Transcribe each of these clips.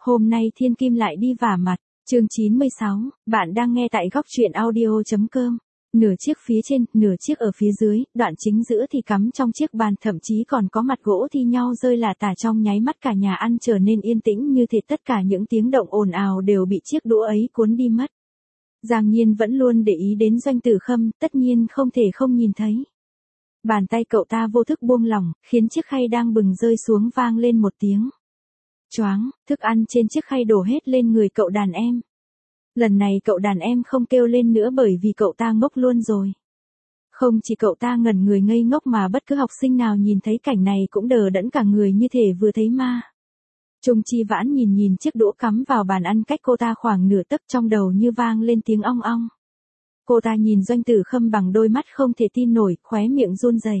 Hôm nay Thiên Kim lại đi vả mặt, chương 96, bạn đang nghe tại góc truyện audio.com. Nửa chiếc phía trên, nửa chiếc ở phía dưới, đoạn chính giữa thì cắm trong chiếc bàn, thậm chí còn có mặt gỗ thi nhau rơi là tả, trong nháy mắt cả nhà ăn trở nên yên tĩnh như thể tất cả những tiếng động ồn ào đều bị chiếc đũa ấy cuốn đi mất. Giang Nhiên vẫn luôn để ý đến Doanh Tử Khâm, tất nhiên không thể không nhìn thấy. Bàn tay cậu ta vô thức buông lỏng, khiến chiếc khay đang bừng rơi xuống vang lên một tiếng. Choáng, thức ăn trên chiếc khay đổ hết lên người cậu đàn em. Lần này cậu đàn em không kêu lên nữa bởi vì cậu ta ngốc luôn rồi. Không chỉ cậu ta ngẩn người ngây ngốc mà bất cứ học sinh nào nhìn thấy cảnh này cũng đờ đẫn cả người như thể vừa thấy ma. Trung Chi Vãn nhìn chiếc đũa cắm vào bàn ăn cách cô ta khoảng nửa tấc, trong đầu như vang lên tiếng ong ong. Cô ta nhìn Doanh Tử Khâm bằng đôi mắt không thể tin nổi, khóe miệng run rẩy.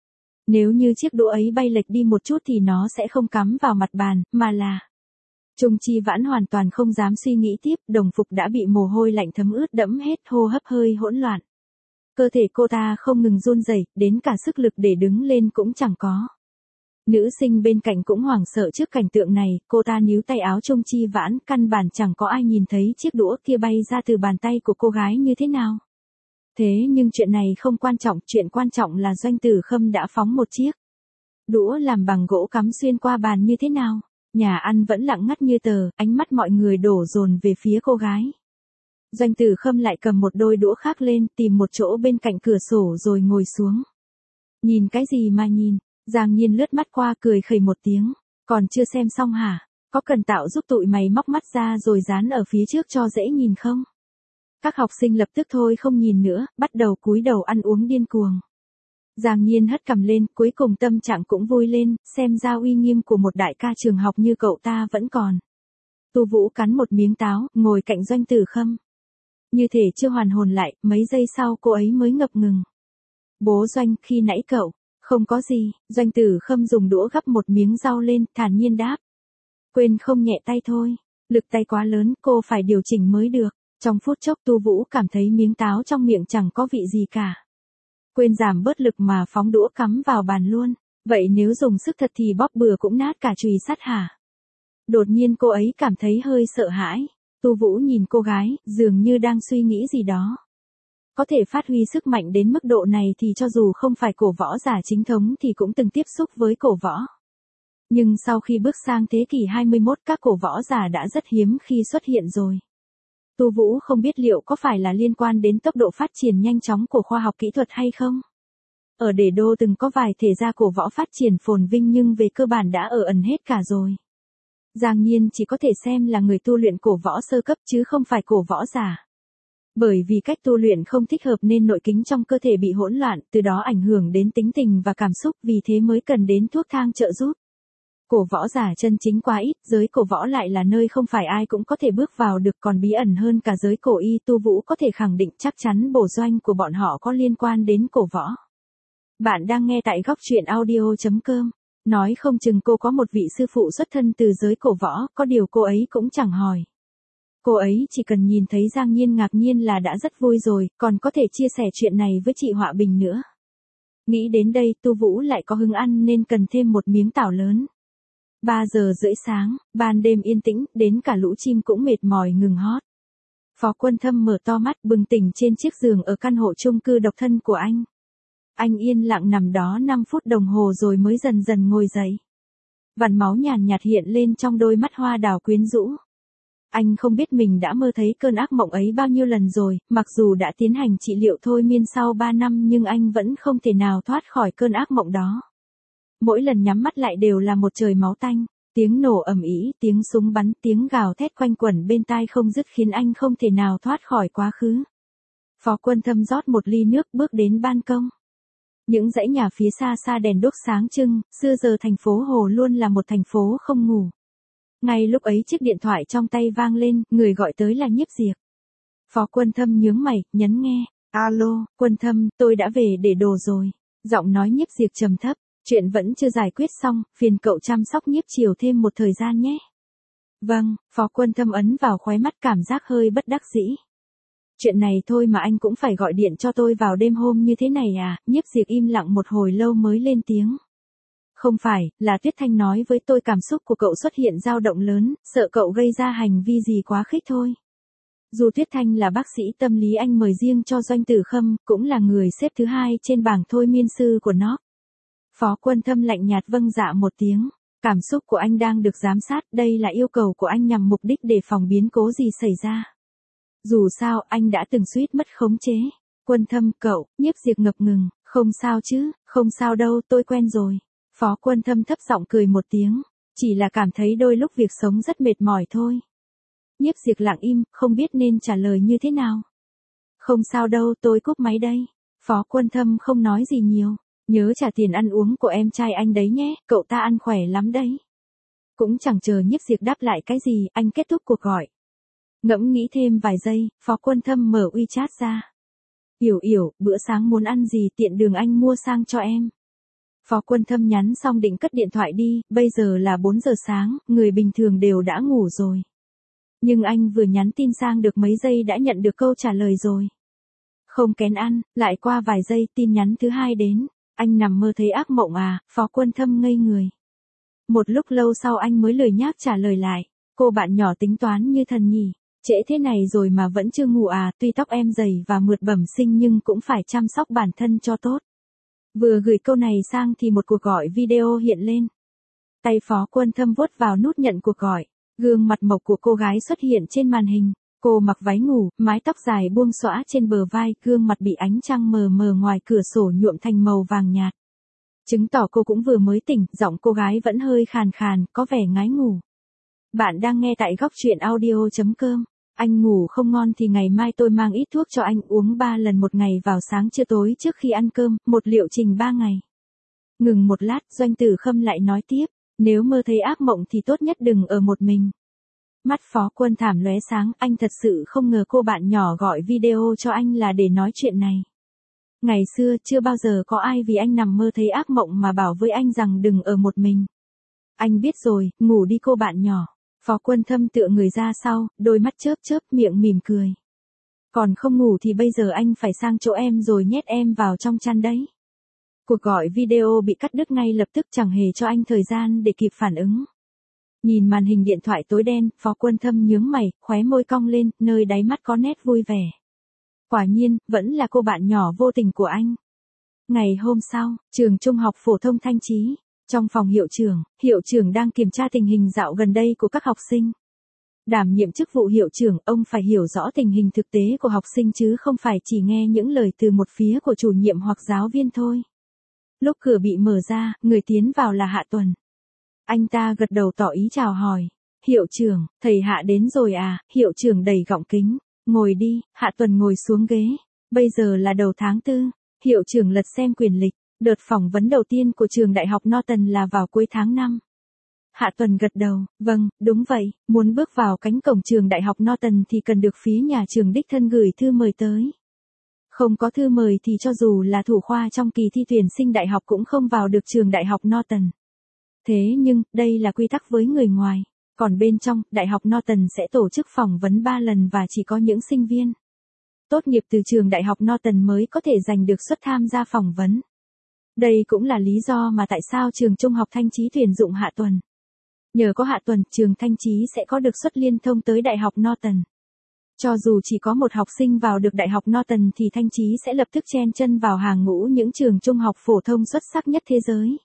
Nếu như chiếc đũa ấy bay lệch đi một chút thì nó sẽ không cắm vào mặt bàn, mà là... Trung Chi Vãn hoàn toàn không dám suy nghĩ tiếp, đồng phục đã bị mồ hôi lạnh thấm ướt đẫm hết, hô hấp hơi hỗn loạn. Cơ thể cô ta không ngừng run rẩy, đến cả sức lực để đứng lên cũng chẳng có. Nữ sinh bên cạnh cũng hoảng sợ trước cảnh tượng này, cô ta níu tay áo Trung Chi Vãn, căn bản chẳng có ai nhìn thấy chiếc đũa kia bay ra từ bàn tay của cô gái như thế nào. Thế nhưng chuyện này không quan trọng, chuyện quan trọng là Doanh Tử Khâm đã phóng một chiếc đũa làm bằng gỗ cắm xuyên qua bàn như thế nào. Nhà ăn vẫn lặng ngắt như tờ, ánh mắt mọi người đổ dồn về phía cô gái. Doanh Tử Khâm lại cầm một đôi đũa khác lên, tìm một chỗ bên cạnh cửa sổ rồi ngồi xuống. Nhìn cái gì mà nhìn? Giang Nhiên lướt mắt qua cười khẩy một tiếng. Còn chưa xem xong hả? Có cần tạo giúp tụi mày móc mắt ra rồi dán ở phía trước cho dễ nhìn không? Các học sinh lập tức thôi không nhìn nữa, bắt đầu cúi đầu ăn uống điên cuồng. Giang Nhiên hất cằm lên, cuối cùng tâm trạng cũng vui lên, xem ra uy nghiêm của một đại ca trường học như cậu ta vẫn còn. Tu Vũ cắn một miếng táo, ngồi cạnh Doanh Tử Khâm. Như thể chưa hoàn hồn lại, mấy giây sau cô ấy mới ngập ngừng. Bố Doanh, khi nãy cậu... Không có gì, Doanh Tử Khâm dùng đũa gắp một miếng rau lên, thản nhiên đáp. Quên không nhẹ tay thôi, lực tay quá lớn, cô phải điều chỉnh mới được. Trong phút chốc Tu Vũ cảm thấy miếng táo trong miệng chẳng có vị gì cả. Quên giảm bớt lực mà phóng đũa cắm vào bàn luôn. Vậy nếu dùng sức thật thì bóp bừa cũng nát cả chùy sắt hả? Đột nhiên cô ấy cảm thấy hơi sợ hãi. Tu Vũ nhìn cô gái, dường như đang suy nghĩ gì đó. Có thể phát huy sức mạnh đến mức độ này thì cho dù không phải cổ võ giả chính thống thì cũng từng tiếp xúc với cổ võ. Nhưng sau khi bước sang thế kỷ 21, các cổ võ giả đã rất hiếm khi xuất hiện rồi. Tu Vũ không biết liệu có phải là liên quan đến tốc độ phát triển nhanh chóng của khoa học kỹ thuật hay không? Ở Đế Đô từng có vài thể gia cổ võ phát triển phồn vinh nhưng về cơ bản đã ở ẩn hết cả rồi. Giang Nhiên chỉ có thể xem là người tu luyện cổ võ sơ cấp chứ không phải cổ võ giả. Bởi vì cách tu luyện không thích hợp nên nội kính trong cơ thể bị hỗn loạn, từ đó ảnh hưởng đến tính tình và cảm xúc, vì thế mới cần đến thuốc thang trợ giúp. Cổ võ giả chân chính quá ít, giới cổ võ lại là nơi không phải ai cũng có thể bước vào được, còn bí ẩn hơn cả giới cổ y. Tu Vũ có thể khẳng định chắc chắn bổ Doanh của bọn họ có liên quan đến cổ võ. Bạn đang nghe tại góc truyện audio.com. Nói không chừng cô có một vị sư phụ xuất thân từ giới cổ võ, có điều cô ấy cũng chẳng hỏi. Cô ấy chỉ cần nhìn thấy Giang Nhiên ngạc nhiên là đã rất vui rồi, còn có thể chia sẻ chuyện này với chị Họa Bình nữa. Nghĩ đến đây, Tu Vũ lại có hứng ăn nên cần thêm một miếng tảo lớn. 3 giờ rưỡi sáng, ban đêm yên tĩnh, đến cả lũ chim cũng mệt mỏi ngừng hót. Phó Quân Thâm mở to mắt bừng tỉnh trên chiếc giường ở căn hộ chung cư độc thân của anh. Anh yên lặng nằm đó 5 phút đồng hồ rồi mới dần dần ngồi dậy. Vằn máu nhàn nhạt hiện lên trong đôi mắt hoa đào quyến rũ. Anh không biết mình đã mơ thấy cơn ác mộng ấy bao nhiêu lần rồi, mặc dù đã tiến hành trị liệu thôi miên sau 3 năm nhưng anh vẫn không thể nào thoát khỏi cơn ác mộng đó. Mỗi lần nhắm mắt lại đều là một trời máu tanh, tiếng nổ ầm ĩ, tiếng súng bắn, tiếng gào thét quanh quẩn bên tai không dứt khiến anh không thể nào thoát khỏi quá khứ. Phó Quân Thâm rót một ly nước bước đến ban công. Những dãy nhà phía xa xa đèn đuốc sáng trưng, xưa giờ thành phố Hồ luôn là một thành phố không ngủ. Ngay lúc ấy chiếc điện thoại trong tay vang lên, người gọi tới là Nhiếp Diệp. Phó Quân Thâm nhướng mày, nhấn nghe. Alo, Quân Thâm, tôi đã về để đồ rồi. Giọng nói Nhiếp Diệp trầm thấp, chuyện vẫn chưa giải quyết xong, phiền cậu chăm sóc Nhiếp Chiều thêm một thời gian nhé. Vâng, Phó Quân Thâm ấn vào khóe mắt cảm giác hơi bất đắc dĩ. Chuyện này thôi mà anh cũng phải gọi điện cho tôi vào đêm hôm như thế này à? Nhiếp Diệp im lặng một hồi lâu mới lên tiếng. Không phải, là Tuyết Thanh nói với tôi cảm xúc của cậu xuất hiện dao động lớn, sợ cậu gây ra hành vi gì quá khích thôi. Dù Tuyết Thanh là bác sĩ tâm lý anh mời riêng cho Doanh Tử Khâm, cũng là người xếp thứ 2 trên bảng thôi miên sư của nó. Phó Quân Thâm lạnh nhạt vâng dạ một tiếng. Cảm xúc của anh đang được giám sát, đây là yêu cầu của anh nhằm mục đích để phòng biến cố gì xảy ra. Dù sao, anh đã từng suýt mất khống chế. Quân Thâm, cậu, Nhiếp Diệp ngập ngừng, không sao chứ, không sao đâu, tôi quen rồi. Phó Quân Thâm thấp giọng cười một tiếng, chỉ là cảm thấy đôi lúc việc sống rất mệt mỏi thôi. Nhiếp Diệp lặng im, không biết nên trả lời như thế nào. Không sao đâu, tôi cúp máy đây. Phó Quân Thâm không nói gì nhiều. Nhớ trả tiền ăn uống của em trai anh đấy nhé, cậu ta ăn khỏe lắm đấy. Cũng chẳng chờ Nhiếp Diệp đáp lại cái gì, anh kết thúc cuộc gọi. Ngẫm nghĩ thêm vài giây, Phó Quân Thâm mở WeChat ra. Yểu, bữa sáng muốn ăn gì tiện đường anh mua sang cho em. Phó Quân Thâm nhắn xong định cất điện thoại đi, bây giờ là 4 giờ sáng, người bình thường đều đã ngủ rồi. Nhưng anh vừa nhắn tin sang được mấy giây đã nhận được câu trả lời rồi. Không kén ăn, lại qua vài giây tin nhắn thứ 2 đến. Anh nằm mơ thấy ác mộng à, Phó Quân Thâm ngây người. Một lúc lâu sau anh mới lười nhác trả lời lại. Cô bạn nhỏ tính toán như thần nhỉ. Trễ thế này rồi mà vẫn chưa ngủ à, tuy tóc em dày và mượt bẩm sinh nhưng cũng phải chăm sóc bản thân cho tốt. Vừa gửi câu này sang thì một cuộc gọi video hiện lên. Tay Phó Quân Thâm vuốt vào nút nhận cuộc gọi. Gương mặt mộc của cô gái xuất hiện trên màn hình. Cô mặc váy ngủ, mái tóc dài buông xõa trên bờ vai, gương mặt bị ánh trăng mờ mờ ngoài cửa sổ nhuộm thành màu vàng nhạt. Chứng tỏ cô cũng vừa mới tỉnh, giọng cô gái vẫn hơi khàn khàn, có vẻ ngái ngủ. Bạn đang nghe tại góc truyện audio.com. Anh ngủ không ngon thì ngày mai tôi mang ít thuốc cho anh uống 3 lần một ngày vào sáng trưa tối trước khi ăn cơm, một liệu trình 3 ngày. Ngừng một lát, Doanh Tử Khâm lại nói tiếp, nếu mơ thấy ác mộng thì tốt nhất đừng ở một mình. Mắt Phó Quân Thảm lóe sáng, anh thật sự không ngờ cô bạn nhỏ gọi video cho anh là để nói chuyện này. Ngày xưa chưa bao giờ có ai vì anh nằm mơ thấy ác mộng mà bảo với anh rằng đừng ở một mình. Anh biết rồi, ngủ đi cô bạn nhỏ. Phó Quân Thâm tựa người ra sau, đôi mắt chớp chớp, miệng mỉm cười. Còn không ngủ thì bây giờ anh phải sang chỗ em rồi nhét em vào trong chăn đấy. Cuộc gọi video bị cắt đứt ngay lập tức, chẳng hề cho anh thời gian để kịp phản ứng. Nhìn màn hình điện thoại tối đen, Phó Quân Thâm nhướng mày, khóe môi cong lên, nơi đáy mắt có nét vui vẻ. Quả nhiên, vẫn là cô bạn nhỏ vô tình của anh. Ngày hôm sau, trường trung học phổ thông Thanh Chí. Trong phòng hiệu trưởng đang kiểm tra tình hình dạo gần đây của các học sinh. Đảm nhiệm chức vụ hiệu trưởng, ông phải hiểu rõ tình hình thực tế của học sinh chứ không phải chỉ nghe những lời từ một phía của chủ nhiệm hoặc giáo viên thôi. Lúc cửa bị mở ra, người tiến vào là Hạ Tuần. Anh ta gật đầu tỏ ý chào hỏi. Hiệu trưởng, thầy Hạ đến rồi à, hiệu trưởng đẩy gọng kính. Ngồi đi, Hạ Tuần ngồi xuống ghế. Bây giờ là đầu tháng 4, hiệu trưởng lật xem quyển lịch. Đợt phỏng vấn đầu tiên của trường đại học Norton là vào cuối tháng 5. Hạ Tuần gật đầu, vâng, đúng vậy, muốn bước vào cánh cổng trường đại học Norton thì cần được phía nhà trường đích thân gửi thư mời tới. Không có thư mời thì cho dù là thủ khoa trong kỳ thi tuyển sinh đại học cũng không vào được trường đại học Norton. Thế nhưng, đây là quy tắc với người ngoài. Còn bên trong, đại học Norton sẽ tổ chức phỏng vấn 3 lần và chỉ có những sinh viên tốt nghiệp từ trường đại học Norton mới có thể giành được suất tham gia phỏng vấn. Đây cũng là lý do mà tại sao trường trung học Thanh Chí tuyển dụng Hạ Tuần. Nhờ có Hạ Tuần, trường Thanh Chí sẽ có được suất liên thông tới đại học Norton. Cho dù chỉ có một học sinh vào được đại học Norton thì Thanh Chí sẽ lập tức chen chân vào hàng ngũ những trường trung học phổ thông xuất sắc nhất thế giới.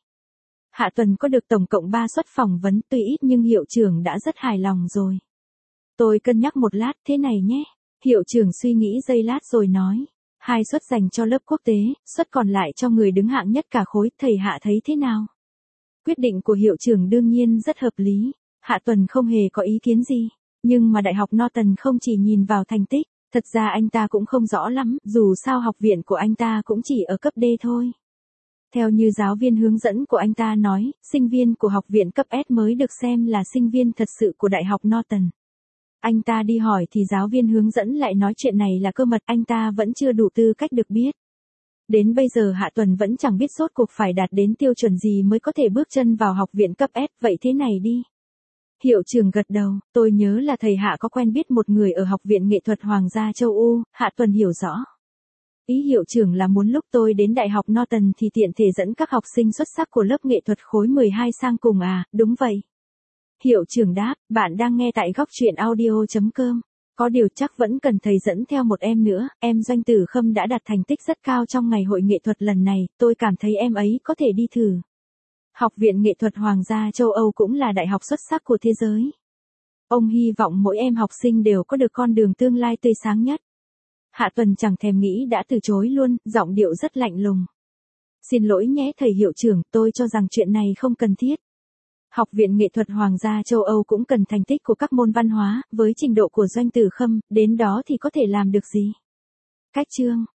Hạ Tuần có được tổng cộng 3 suất phỏng vấn, tuy ít nhưng hiệu trưởng đã rất hài lòng rồi. Tôi cân nhắc một lát, thế này nhé. Hiệu trưởng suy nghĩ giây lát rồi nói. 2 suất dành cho lớp quốc tế, suất còn lại cho người đứng hạng nhất cả khối, thầy Hạ thấy thế nào? Quyết định của hiệu trưởng đương nhiên rất hợp lý. Hạ Tuần không hề có ý kiến gì. Nhưng mà đại học Norton không chỉ nhìn vào thành tích, thật ra anh ta cũng không rõ lắm, dù sao học viện của anh ta cũng chỉ ở cấp D thôi. Theo như giáo viên hướng dẫn của anh ta nói, sinh viên của học viện cấp S mới được xem là sinh viên thật sự của đại học Norton. Anh ta đi hỏi thì giáo viên hướng dẫn lại nói chuyện này là cơ mật, anh ta vẫn chưa đủ tư cách được biết. Đến bây giờ Hạ Tuần vẫn chẳng biết rốt cuộc phải đạt đến tiêu chuẩn gì mới có thể bước chân vào học viện cấp S, vậy thế này đi. Hiệu trưởng gật đầu, tôi nhớ là thầy Hạ có quen biết một người ở học viện nghệ thuật Hoàng gia châu Âu, Hạ Tuần hiểu rõ. Ý hiệu trưởng là muốn lúc tôi đến Đại học Norton thì tiện thể dẫn các học sinh xuất sắc của lớp nghệ thuật khối 12 sang cùng à, đúng vậy. Hiệu trưởng đáp, bạn đang nghe tại góc truyện audio.com. Có điều chắc vẫn cần thầy dẫn theo một em nữa, em Doanh Tử Khâm đã đạt thành tích rất cao trong ngày hội nghệ thuật lần này, tôi cảm thấy em ấy có thể đi thử. Học viện Nghệ thuật Hoàng gia châu Âu cũng là đại học xuất sắc của thế giới. Ông hy vọng mỗi em học sinh đều có được con đường tương lai tươi sáng nhất. Hạ Tuần chẳng thèm nghĩ đã từ chối luôn, giọng điệu rất lạnh lùng. Xin lỗi nhé thầy hiệu trưởng, tôi cho rằng chuyện này không cần thiết. Học viện Nghệ thuật Hoàng gia châu Âu cũng cần thành tích của các môn văn hóa, với trình độ của Doanh Tử Khâm, đến đó thì có thể làm được gì? Cách chương